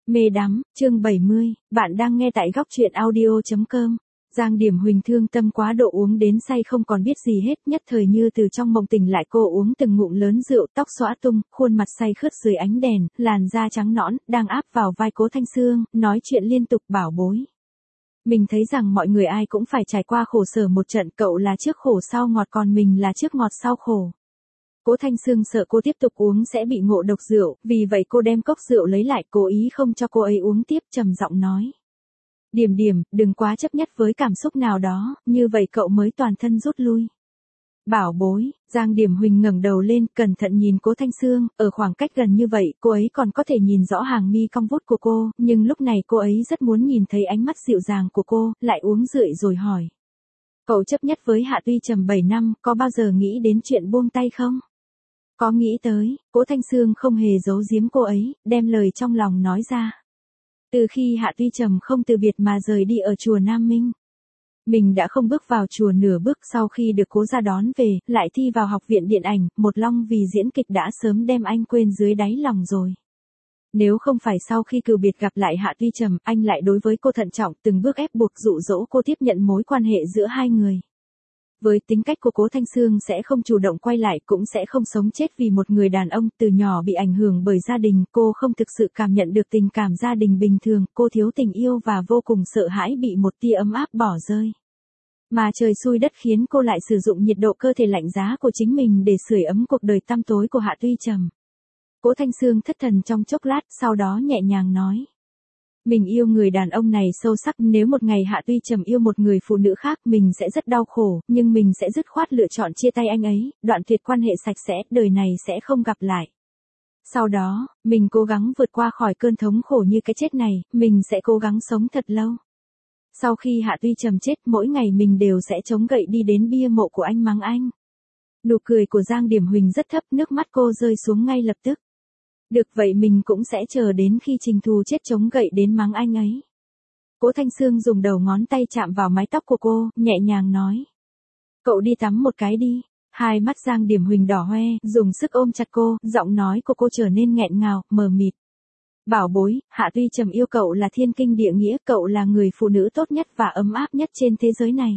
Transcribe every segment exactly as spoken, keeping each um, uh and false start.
Mê đắm, chương bảy mươi, bạn đang nghe tại góc truyện audio chấm com. Giang Điểm Huỳnh thương tâm quá độ uống đến say không còn biết gì hết, nhất thời như từ trong mộng tỉnh lại, cô uống từng ngụm lớn rượu, tóc xõa tung, khuôn mặt say khướt dưới ánh đèn, làn da trắng nõn, đang áp vào vai Cố Thanh Sương, nói chuyện liên tục bảo bối. Mình thấy rằng mọi người ai cũng phải trải qua khổ sở một trận, cậu là trước khổ sau ngọt còn mình là trước ngọt sau khổ. Cố Thanh Sương sợ cô tiếp tục uống sẽ bị ngộ độc rượu, vì vậy cô đem cốc rượu lấy lại, cố ý không cho cô ấy uống tiếp, trầm giọng nói. Điểm điểm, đừng quá chấp nhất với cảm xúc nào đó, như vậy cậu mới toàn thân rút lui. Bảo bối, Giang Điểm Huỳnh ngẩng đầu lên, cẩn thận nhìn Cố Thanh Sương, ở khoảng cách gần như vậy, cô ấy còn có thể nhìn rõ hàng mi cong vút của cô, nhưng lúc này cô ấy rất muốn nhìn thấy ánh mắt dịu dàng của cô, lại uống rượu rồi hỏi. Cậu chấp nhất với Hạ Tuy Trầm bảy năm, có bao giờ nghĩ đến chuyện buông tay không? Có nghĩ tới, Cố Thanh Sương không hề giấu giếm cô ấy, đem lời trong lòng nói ra. Từ khi Hạ Tuy Trầm không từ biệt mà rời đi ở chùa Nam Minh, mình đã không bước vào chùa nửa bước. Sau khi được Cố gia đón về, lại thi vào học viện điện ảnh, một long vì diễn kịch đã sớm đem anh quên dưới đáy lòng rồi. Nếu không phải sau khi cừu biệt gặp lại Hạ Tuy Trầm, anh lại đối với cô thận trọng, từng bước ép buộc dụ dỗ cô tiếp nhận mối quan hệ giữa hai người. Với tính cách của Cố Thanh Sương sẽ không chủ động quay lại, cũng sẽ không sống chết vì một người đàn ông. Từ nhỏ bị ảnh hưởng bởi gia đình, cô không thực sự cảm nhận được tình cảm gia đình bình thường, cô thiếu tình yêu và vô cùng sợ hãi bị một tia ấm áp bỏ rơi. Mà trời xui đất khiến cô lại sử dụng nhiệt độ cơ thể lạnh giá của chính mình để sưởi ấm cuộc đời tăm tối của Hạ Tuy Trầm. Cố Thanh Sương thất thần trong chốc lát, sau đó nhẹ nhàng nói. Mình yêu người đàn ông này sâu sắc, nếu một ngày Hạ Tuy Trầm yêu một người phụ nữ khác, mình sẽ rất đau khổ, nhưng mình sẽ dứt khoát lựa chọn chia tay anh ấy, đoạn tuyệt quan hệ sạch sẽ, đời này sẽ không gặp lại. Sau đó, mình cố gắng vượt qua khỏi cơn thống khổ như cái chết này, mình sẽ cố gắng sống thật lâu. Sau khi Hạ Tuy Trầm chết, mỗi ngày mình đều sẽ chống gậy đi đến bia mộ của anh mắng anh. Nụ cười của Giang Điểm Huỳnh rất thấp, nước mắt cô rơi xuống ngay lập tức. Được vậy mình cũng sẽ chờ đến khi Trình Thù chết chống gậy đến mắng anh ấy. Cố Thanh Sương dùng đầu ngón tay chạm vào mái tóc của cô, nhẹ nhàng nói. Cậu đi tắm một cái đi. Hai mắt Giang Điểm Huỳnh đỏ hoe, dùng sức ôm chặt cô, giọng nói của cô trở nên nghẹn ngào, mờ mịt. Bảo bối, Hạ Tuy Trầm yêu cậu là thiên kinh địa nghĩa, cậu là người phụ nữ tốt nhất và ấm áp nhất trên thế giới này.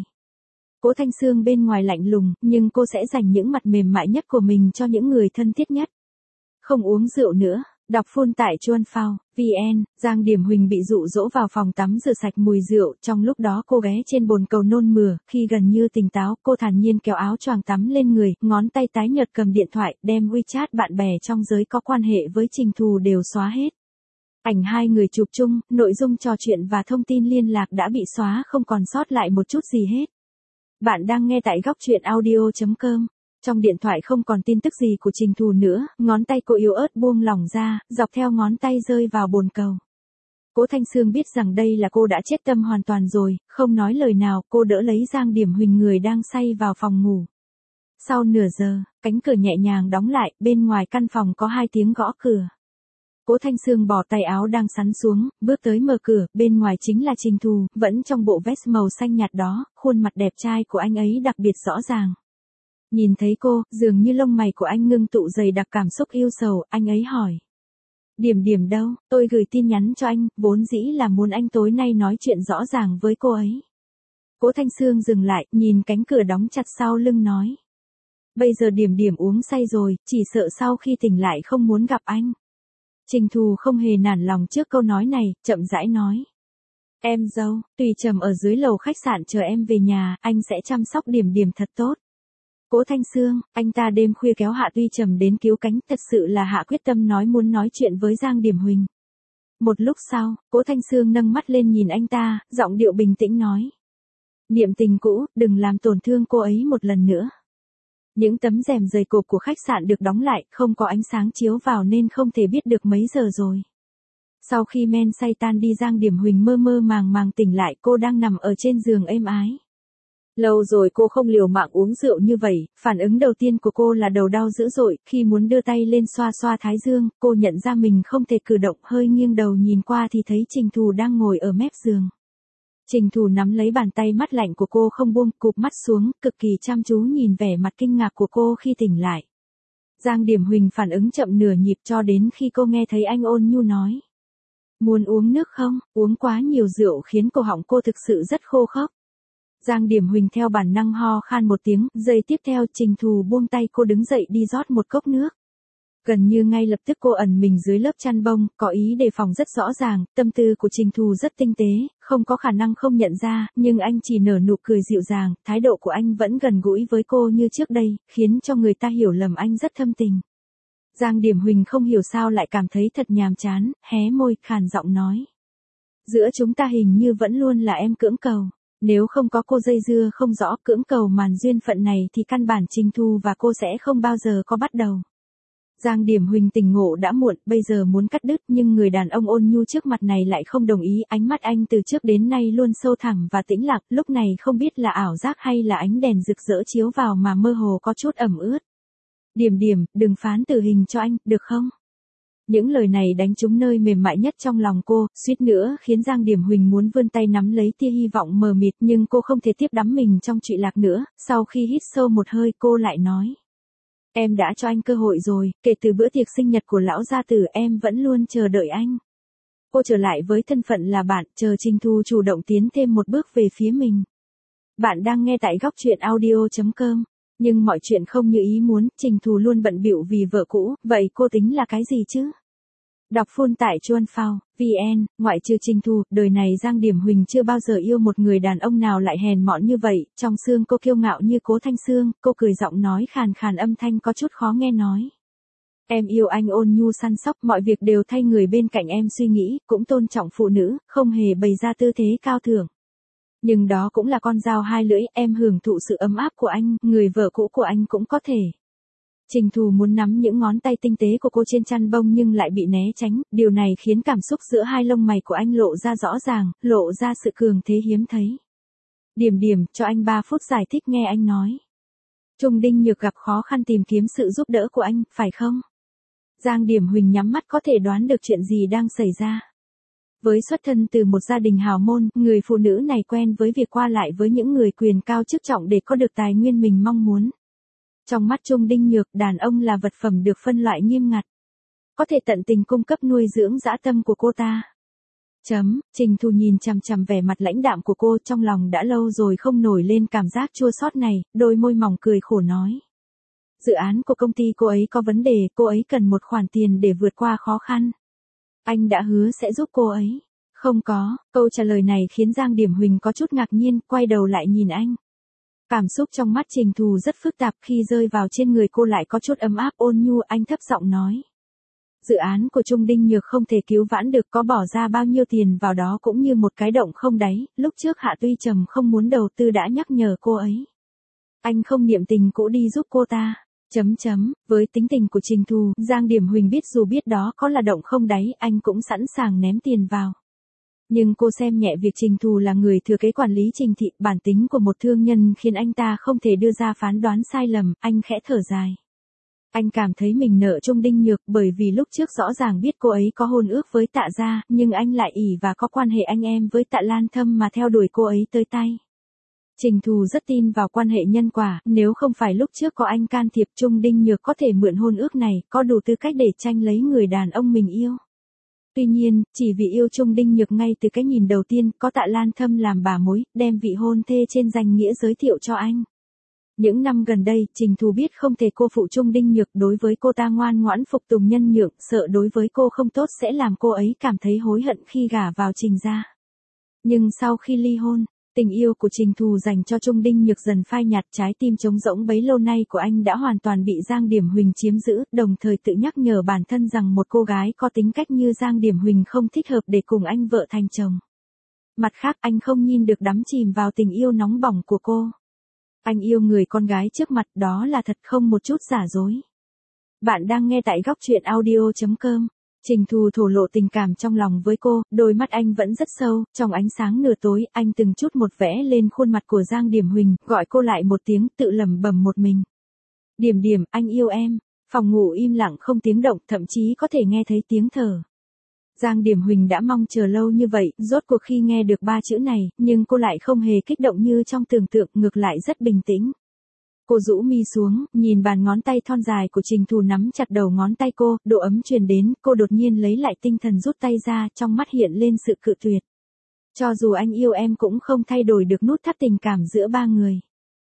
Cố Thanh Sương bên ngoài lạnh lùng, nhưng cô sẽ dành những mặt mềm mại nhất của mình cho những người thân thiết nhất. Không uống rượu nữa, đọc full tại chuan phao chấm vn. Giang Điểm Huỳnh bị dụ dỗ vào phòng tắm rửa sạch mùi rượu, trong lúc đó cô ghé trên bồn cầu nôn mửa, khi gần như tỉnh táo, cô thản nhiên kéo áo choàng tắm lên người, ngón tay tái nhợt cầm điện thoại, đem WeChat bạn bè trong giới có quan hệ với Trình Thù đều xóa hết. Ảnh hai người chụp chung, nội dung trò chuyện và thông tin liên lạc đã bị xóa, không còn sót lại một chút gì hết. Bạn đang nghe tại góc truyện audio chấm com. Trong điện thoại không còn tin tức gì của Trình Thù nữa, ngón tay cô yếu ớt buông lỏng ra, dọc theo ngón tay rơi vào bồn cầu. Cố Thanh Sương biết rằng đây là cô đã chết tâm hoàn toàn rồi, không nói lời nào, cô đỡ lấy Giang Điểm Huỳnh người đang say vào phòng ngủ. Sau nửa giờ, cánh cửa nhẹ nhàng đóng lại, bên ngoài căn phòng có hai tiếng gõ cửa. Cố Thanh Sương bỏ tay áo đang sắn xuống, bước tới mở cửa, bên ngoài chính là Trình Thù, vẫn trong bộ vest màu xanh nhạt đó, khuôn mặt đẹp trai của anh ấy đặc biệt rõ ràng. Nhìn thấy cô, dường như lông mày của anh ngưng tụ dày đặc cảm xúc yêu sầu, anh ấy hỏi. Điểm điểm đâu, tôi gửi tin nhắn cho anh, vốn dĩ là muốn anh tối nay nói chuyện rõ ràng với cô ấy. Cố Thanh Sương dừng lại, nhìn cánh cửa đóng chặt sau lưng nói. Bây giờ Điểm điểm uống say rồi, chỉ sợ sau khi tỉnh lại không muốn gặp anh. Trình Thù không hề nản lòng trước câu nói này, chậm rãi nói. Em dâu, Tùy Trầm ở dưới lầu khách sạn chờ em về nhà, anh sẽ chăm sóc Điểm điểm thật tốt. Cố Thanh Sương, anh ta đêm khuya kéo Hạ Tuy Trầm đến cứu cánh, thật sự là Hạ quyết tâm nói muốn nói chuyện với Giang Điểm Huỳnh. Một lúc sau, Cố Thanh Sương nâng mắt lên nhìn anh ta, giọng điệu bình tĩnh nói. Niệm tình cũ, đừng làm tổn thương cô ấy một lần nữa. Những tấm rèm dày cộp của khách sạn được đóng lại, không có ánh sáng chiếu vào nên không thể biết được mấy giờ rồi. Sau khi men say tan đi, Giang Điểm Huỳnh mơ mơ màng màng tỉnh lại, cô đang nằm ở trên giường êm ái. Lâu rồi cô không liều mạng uống rượu như vậy, phản ứng đầu tiên của cô là đầu đau dữ dội, khi muốn đưa tay lên xoa xoa thái dương, cô nhận ra mình không thể cử động, hơi nghiêng đầu nhìn qua thì thấy Trình Thù đang ngồi ở mép giường. Trình Thù nắm lấy bàn tay mắt lạnh của cô không buông, cụp mắt xuống, cực kỳ chăm chú nhìn vẻ mặt kinh ngạc của cô khi tỉnh lại. Giang Điểm Huỳnh phản ứng chậm nửa nhịp cho đến khi cô nghe thấy anh ôn nhu nói. Muốn uống nước không? Uống quá nhiều rượu khiến cổ họng cô thực sự rất khô khốc. Giang Điểm Huỳnh theo bản năng ho khan một tiếng, giây tiếp theo Trình Thù buông tay cô đứng dậy đi rót một cốc nước. Gần như ngay lập tức cô ẩn mình dưới lớp chăn bông, có ý đề phòng rất rõ ràng, tâm tư của Trình Thù rất tinh tế, không có khả năng không nhận ra, nhưng anh chỉ nở nụ cười dịu dàng, thái độ của anh vẫn gần gũi với cô như trước đây, khiến cho người ta hiểu lầm anh rất thâm tình. Giang Điểm Huỳnh không hiểu sao lại cảm thấy thật nhàm chán, hé môi, khàn giọng nói. Giữa chúng ta hình như vẫn luôn là em cưỡng cầu. Nếu không có cô dây dưa không rõ cưỡng cầu màn duyên phận này thì căn bản Trình Thù và cô sẽ không bao giờ có bắt đầu. Giang Điểm Huỳnh tỉnh ngộ đã muộn, bây giờ muốn cắt đứt nhưng người đàn ông ôn nhu trước mặt này lại không đồng ý, ánh mắt anh từ trước đến nay luôn sâu thẳm và tĩnh lặng, lúc này không biết là ảo giác hay là ánh đèn rực rỡ chiếu vào mà mơ hồ có chút ẩm ướt. Điểm Điểm, đừng phán tử hình cho anh, được không? Những lời này đánh trúng nơi mềm mại nhất trong lòng cô, suýt nữa khiến Giang Điểm Huỳnh muốn vươn tay nắm lấy tia hy vọng mờ mịt nhưng cô không thể tiếp đắm mình trong trụy lạc nữa, sau khi hít sâu một hơi cô lại nói. Em đã cho anh cơ hội rồi, kể từ bữa tiệc sinh nhật của lão gia tử em vẫn luôn chờ đợi anh. Cô trở lại với thân phận là bạn, chờ Trình Thù chủ động tiến thêm một bước về phía mình. Bạn đang nghe tại góc truyện audio chấm com. Nhưng mọi chuyện không như ý muốn, Trình Thù luôn bận bịu vì vợ cũ, vậy cô tính là cái gì chứ? Đọc full tại chuan phao chấm vn, ngoại trừ Trình Thù, đời này Giang Điểm Huỳnh chưa bao giờ yêu một người đàn ông nào lại hèn mọn như vậy, trong xương cô kiêu ngạo như Cố Thanh Xương, cô cười giọng nói khàn khàn âm thanh có chút khó nghe nói. Em yêu anh ôn nhu săn sóc, mọi việc đều thay người bên cạnh em suy nghĩ, cũng tôn trọng phụ nữ, không hề bày ra tư thế cao thượng. Nhưng đó cũng là con dao hai lưỡi, em hưởng thụ sự ấm áp của anh, người vợ cũ của anh cũng có thể. Trình Thù muốn nắm những ngón tay tinh tế của cô trên chăn bông nhưng lại bị né tránh, điều này khiến cảm xúc giữa hai lông mày của anh lộ ra rõ ràng, lộ ra sự cường thế hiếm thấy. Điểm Điểm, cho anh ba phút giải thích nghe anh nói. Trung Đinh Nhược gặp khó khăn tìm kiếm sự giúp đỡ của anh, phải không? Giang Điểm Huỳnh nhắm mắt có thể đoán được chuyện gì đang xảy ra. Với xuất thân từ một gia đình hào môn, người phụ nữ này quen với việc qua lại với những người quyền cao chức trọng để có được tài nguyên mình mong muốn. Trong mắt Trung Đinh Nhược, đàn ông là vật phẩm được phân loại nghiêm ngặt. Có thể tận tình cung cấp nuôi dưỡng dã tâm của cô ta. Chấm, Trình Thù nhìn chằm chằm vẻ mặt lãnh đạm của cô, trong lòng đã lâu rồi không nổi lên cảm giác chua xót này, đôi môi mỏng cười khổ nói. Dự án của công ty cô ấy có vấn đề, cô ấy cần một khoản tiền để vượt qua khó khăn. Anh đã hứa sẽ giúp cô ấy. Không có, câu trả lời này khiến Giang Điểm Huỳnh có chút ngạc nhiên, quay đầu lại nhìn anh. Cảm xúc trong mắt Trình Thù rất phức tạp, khi rơi vào trên người cô lại có chút ấm áp ôn nhu, anh thấp giọng nói. Dự án của Trung Đinh Nhược không thể cứu vãn được, có bỏ ra bao nhiêu tiền vào đó cũng như một cái động không đáy, lúc trước Hạ Tuy Trầm không muốn đầu tư đã nhắc nhở cô ấy. Anh không niệm tình cũ đi giúp cô ta. Chấm chấm, với tính tình của Trình Thù, Giang Điểm Huỳnh biết dù biết đó có là động không đáy, anh cũng sẵn sàng ném tiền vào. Nhưng cô xem nhẹ việc Trình Thù là người thừa kế quản lý Trình thị, bản tính của một thương nhân khiến anh ta không thể đưa ra phán đoán sai lầm, anh khẽ thở dài. Anh cảm thấy mình nợ Trung Đinh Nhược bởi vì lúc trước rõ ràng biết cô ấy có hôn ước với Tạ gia, nhưng anh lại ỷ và có quan hệ anh em với Tạ Lan Thâm mà theo đuổi cô ấy tới tay. Trình Thù rất tin vào quan hệ nhân quả, nếu không phải lúc trước có anh can thiệp, Trung Đinh Nhược có thể mượn hôn ước này, có đủ tư cách để tranh lấy người đàn ông mình yêu. Tuy nhiên, chỉ vì yêu Trung Đinh Nhược ngay từ cái nhìn đầu tiên, có Tạ Lan Thâm làm bà mối, đem vị hôn thê trên danh nghĩa giới thiệu cho anh. Những năm gần đây, Trình Thù biết không thể cô phụ Trung Đinh Nhược, đối với cô ta ngoan ngoãn phục tùng nhân nhượng, sợ đối với cô không tốt sẽ làm cô ấy cảm thấy hối hận khi gả vào Trình gia. Nhưng sau khi ly hôn, tình yêu của Trình Thù dành cho Trung Đinh Nhược dần phai nhạt, trái tim trống rỗng bấy lâu nay của anh đã hoàn toàn bị Giang Điểm Huỳnh chiếm giữ, đồng thời tự nhắc nhở bản thân rằng một cô gái có tính cách như Giang Điểm Huỳnh không thích hợp để cùng anh vợ thành chồng. Mặt khác, anh không nhìn được đắm chìm vào tình yêu nóng bỏng của cô. Anh yêu người con gái trước mặt, đó là thật không một chút giả dối. Bạn đang nghe tại góc truyện audio chấm com. Trình Thù thổ lộ tình cảm trong lòng với cô, đôi mắt anh vẫn rất sâu, trong ánh sáng nửa tối, anh từng chút một vẽ lên khuôn mặt của Giang Điểm Huỳnh, gọi cô lại một tiếng, tự lẩm bẩm một mình. Điểm Điểm, anh yêu em. Phòng ngủ im lặng không tiếng động, thậm chí có thể nghe thấy tiếng thở. Giang Điểm Huỳnh đã mong chờ lâu như vậy, rốt cuộc khi nghe được ba chữ này, nhưng cô lại không hề kích động như trong tưởng tượng, ngược lại rất bình tĩnh. Cô rũ mi xuống, nhìn bàn ngón tay thon dài của Trình Thù nắm chặt đầu ngón tay cô, độ ấm truyền đến, cô đột nhiên lấy lại tinh thần rút tay ra, trong mắt hiện lên sự cự tuyệt. Cho dù anh yêu em cũng không thay đổi được nút thắt tình cảm giữa ba người.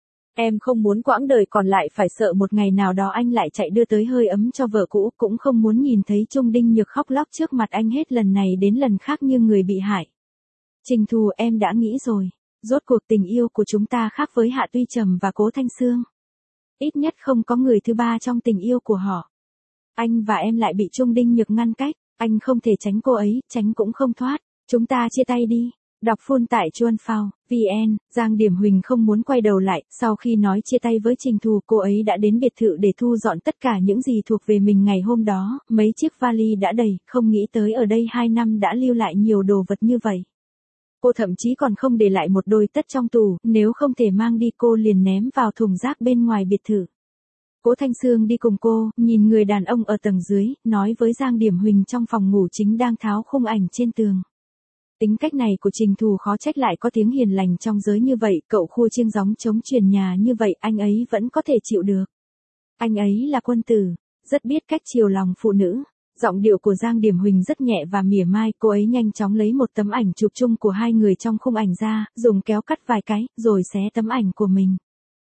Em không muốn quãng đời còn lại phải sợ một ngày nào đó anh lại chạy đưa tới hơi ấm cho vợ cũ, cũng không muốn nhìn thấy Trung Đinh Nhược khóc lóc trước mặt anh hết lần này đến lần khác như người bị hại. Trình Thù, em đã nghĩ rồi. Rốt cuộc tình yêu của chúng ta khác với Hạ Tuy Trầm và Cố Thanh Sương. Ít nhất không có người thứ ba trong tình yêu của họ. Anh và em lại bị Trung Đinh Nhược ngăn cách, anh không thể tránh cô ấy, tránh cũng không thoát. Chúng ta chia tay đi. Đọc full tại chuan phao chấm vn, Giang Điểm Huỳnh không muốn quay đầu lại, sau khi nói chia tay với Trình Thù, cô ấy đã đến biệt thự để thu dọn tất cả những gì thuộc về mình ngày hôm đó, mấy chiếc vali đã đầy, không nghĩ tới ở đây hai năm đã lưu lại nhiều đồ vật như vậy. Cô thậm chí còn không để lại một đôi tất trong tủ, nếu không thể mang đi cô liền ném vào thùng rác bên ngoài biệt thự. Cố Thanh Sương đi cùng cô, nhìn người đàn ông ở tầng dưới, nói với Giang Điểm Huỳnh trong phòng ngủ chính đang tháo khung ảnh trên tường. Tính cách này của Trình Thù khó trách lại có tiếng hiền lành trong giới như vậy, cậu khua chiêng gióng chống truyền nhà như vậy anh ấy vẫn có thể chịu được. Anh ấy là quân tử, rất biết cách chiều lòng phụ nữ. Giọng điệu của Giang Điểm Huỳnh rất nhẹ và mỉa mai, cô ấy nhanh chóng lấy một tấm ảnh chụp chung của hai người trong khung ảnh ra, dùng kéo cắt vài cái, rồi xé tấm ảnh của mình.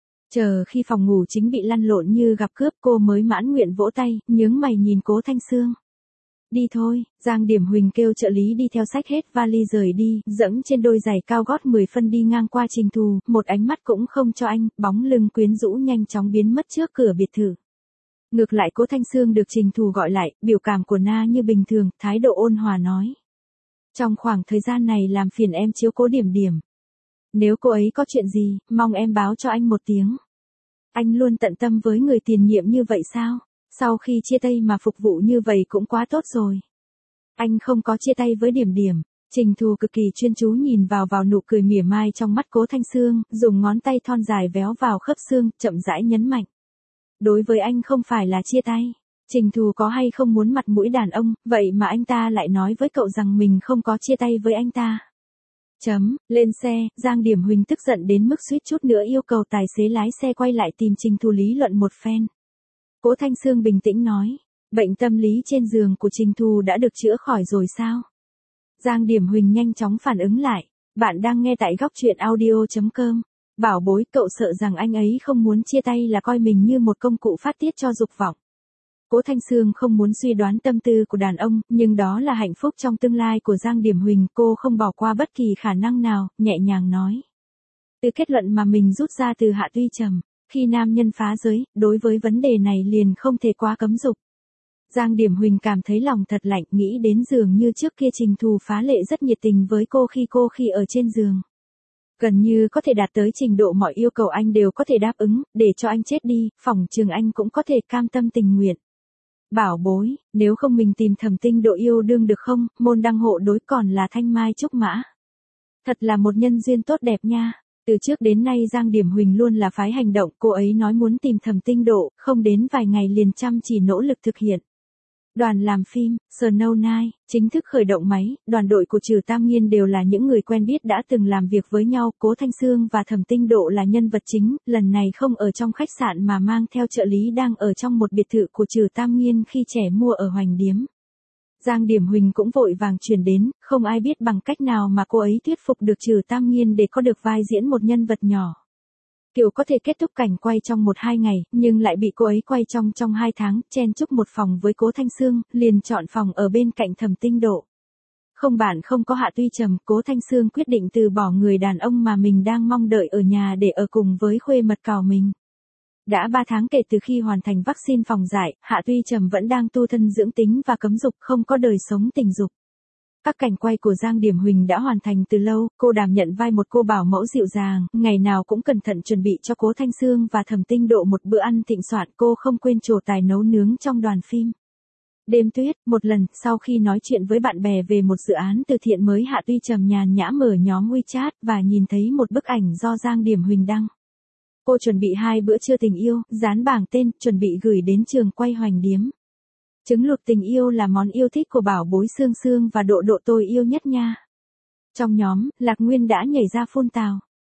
Chờ khi phòng ngủ chính bị lăn lộn như gặp cướp, cô mới mãn nguyện vỗ tay, nhướng mày nhìn Cố Thanh Sương. Đi thôi, Giang Điểm Huỳnh kêu trợ lý đi theo xách hết vali rời đi, dẫm trên đôi giày cao gót mười phân đi ngang qua Trình Thù, một ánh mắt cũng không cho anh, bóng lưng quyến rũ nhanh chóng biến mất trước cửa biệt thự. Ngược lại Cố Thanh Sương được Trình Thù gọi lại, biểu cảm của Na như bình thường, thái độ ôn hòa nói. Trong khoảng thời gian này làm phiền em chiếu cố Điểm Điểm. Nếu cô ấy có chuyện gì, mong em báo cho anh một tiếng. Anh luôn tận tâm với người tiền nhiệm như vậy sao? Sau khi chia tay mà phục vụ như vậy cũng quá tốt rồi. Anh không có chia tay với Điểm Điểm. Trình Thù cực kỳ chuyên chú nhìn vào vào nụ cười mỉa mai trong mắt Cố Thanh Sương, dùng ngón tay thon dài véo vào khớp xương, chậm rãi nhấn mạnh. Đối với anh không phải là chia tay. Trình Thù có hay không muốn mặt mũi đàn ông, vậy mà anh ta lại nói với cậu rằng mình không có chia tay với anh ta. Chấm, lên xe, Giang Điểm Huỳnh tức giận đến mức suýt chút nữa yêu cầu tài xế lái xe quay lại tìm Trình Thù lý luận một phen. Cố Thanh Sương bình tĩnh nói, bệnh tâm lý trên giường của Trình Thù đã được chữa khỏi rồi sao? Giang Điểm Huỳnh nhanh chóng phản ứng lại, bạn đang nghe tại góc truyện audio chấm com. Bảo bối, cậu sợ rằng anh ấy không muốn chia tay là coi mình như một công cụ phát tiết cho dục vọng. Cố Thanh Sương không muốn suy đoán tâm tư của đàn ông, nhưng đó là hạnh phúc trong tương lai của Giang Điểm Huỳnh, cô không bỏ qua bất kỳ khả năng nào, nhẹ nhàng nói. Từ kết luận mà mình rút ra từ Hạ Tuy Trầm, khi nam nhân phá giới, đối với vấn đề này liền không thể quá cấm dục. Giang Điểm Huỳnh cảm thấy lòng thật lạnh, nghĩ đến giường như trước kia Trình Thù phá lệ rất nhiệt tình với cô khi cô khi ở trên giường. Gần như có thể đạt tới trình độ mọi yêu cầu anh đều có thể đáp ứng, để cho anh chết đi, phỏng chừng anh cũng có thể cam tâm tình nguyện. Bảo bối, nếu không mình tìm Thẩm Tinh Độ yêu đương được không, môn đăng hộ đối còn là Thanh Mai Trúc Mã. Thật là một nhân duyên tốt đẹp nha. Từ trước đến nay Giang Điểm Huỳnh luôn là phái hành động, cô ấy nói muốn tìm Thẩm Tinh Độ, không đến vài ngày liền chăm chỉ nỗ lực thực hiện. Đoàn làm phim, Snow Night, chính thức khởi động máy, đoàn đội của Trừ Tam Nghiên đều là những người quen biết đã từng làm việc với nhau, Cố Thanh Sương và Thẩm Tinh Độ là nhân vật chính, lần này không ở trong khách sạn mà mang theo trợ lý đang ở trong một biệt thự của Trừ Tam Nghiên khi trẻ mua ở Hoành Điếm. Giang Điểm Huỳnh cũng vội vàng chuyển đến, không ai biết bằng cách nào mà cô ấy thuyết phục được Trừ Tam Nghiên để có được vai diễn một nhân vật nhỏ. Kiểu có thể kết thúc cảnh quay trong một hai ngày, nhưng lại bị cô ấy quay trong trong hai tháng, chen chúc một phòng với Cố Thanh Sương, liền chọn phòng ở bên cạnh Thẩm Tinh Độ. Không bản không có Hạ Tuy Trầm, Cố Thanh Sương quyết định từ bỏ người đàn ông mà mình đang mong đợi ở nhà để ở cùng với khuê mật cào mình. Đã ba tháng kể từ khi hoàn thành vaccine phòng dại, Hạ Tuy Trầm vẫn đang tu thân dưỡng tính và cấm dục, không có đời sống tình dục. Các cảnh quay của Giang Điểm Huỳnh đã hoàn thành từ lâu, cô đảm nhận vai một cô bảo mẫu dịu dàng, ngày nào cũng cẩn thận chuẩn bị cho Cố Thanh Sương và Thẩm Tinh Độ một bữa ăn thịnh soạn, cô không quên trổ tài nấu nướng trong đoàn phim. Đêm tuyết, một lần, sau khi nói chuyện với bạn bè về một dự án từ thiện mới, Hạ Tuy Trầm nhàn nhã mở nhóm WeChat và nhìn thấy một bức ảnh do Giang Điểm Huỳnh đăng. Cô chuẩn bị hai bữa trưa tình yêu, dán bảng tên, chuẩn bị gửi đến trường quay Hoành Điếm. Trứng luộc tình yêu là món yêu thích của bảo bối Sương Sương và Độ Độ tôi yêu nhất nha. Trong nhóm, Lạc Nguyên đã nhảy ra phun tào.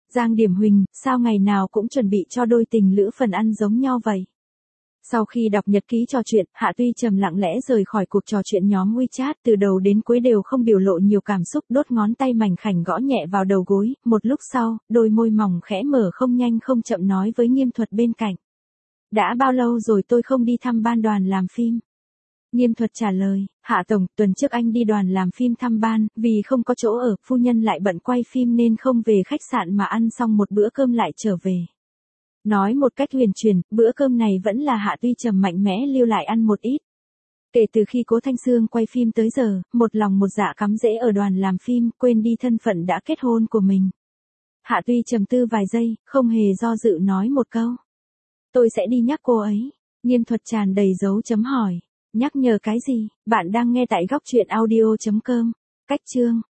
Giang Điểm Huỳnh, sao ngày nào cũng chuẩn bị cho đôi tình lữ phần ăn giống nhau vậy? Sau khi đọc nhật ký trò chuyện, Hạ Tuy Trầm lặng lẽ rời khỏi cuộc trò chuyện nhóm WeChat, từ đầu đến cuối đều không biểu lộ nhiều cảm xúc, đốt ngón tay mảnh khảnh gõ nhẹ vào đầu gối, một lúc sau, đôi môi mỏng khẽ mở không nhanh không chậm nói với Nghiêm Thuật bên cạnh. Đã bao lâu rồi tôi không đi thăm ban đoàn làm phim? Nghiêm Thuật trả lời, Hạ Tổng, tuần trước anh đi đoàn làm phim thăm ban, vì không có chỗ ở, phu nhân lại bận quay phim nên không về khách sạn mà ăn xong một bữa cơm lại trở về. Nói một cách huyền truyền, bữa cơm này vẫn là Hạ Tuy Trầm mạnh mẽ lưu lại ăn một ít. Kể từ khi Cố Thanh Sương quay phim tới giờ, một lòng một dạ cắm rễ ở đoàn làm phim, quên đi thân phận đã kết hôn của mình. Hạ Tuy trầm tư vài giây, không hề do dự nói một câu. Tôi sẽ đi nhắc cô ấy. Nghiêm Thuật tràn đầy dấu chấm hỏi. Nhắc nhở cái gì? Bạn đang nghe tại góc truyện audio chấm com. Cách chương.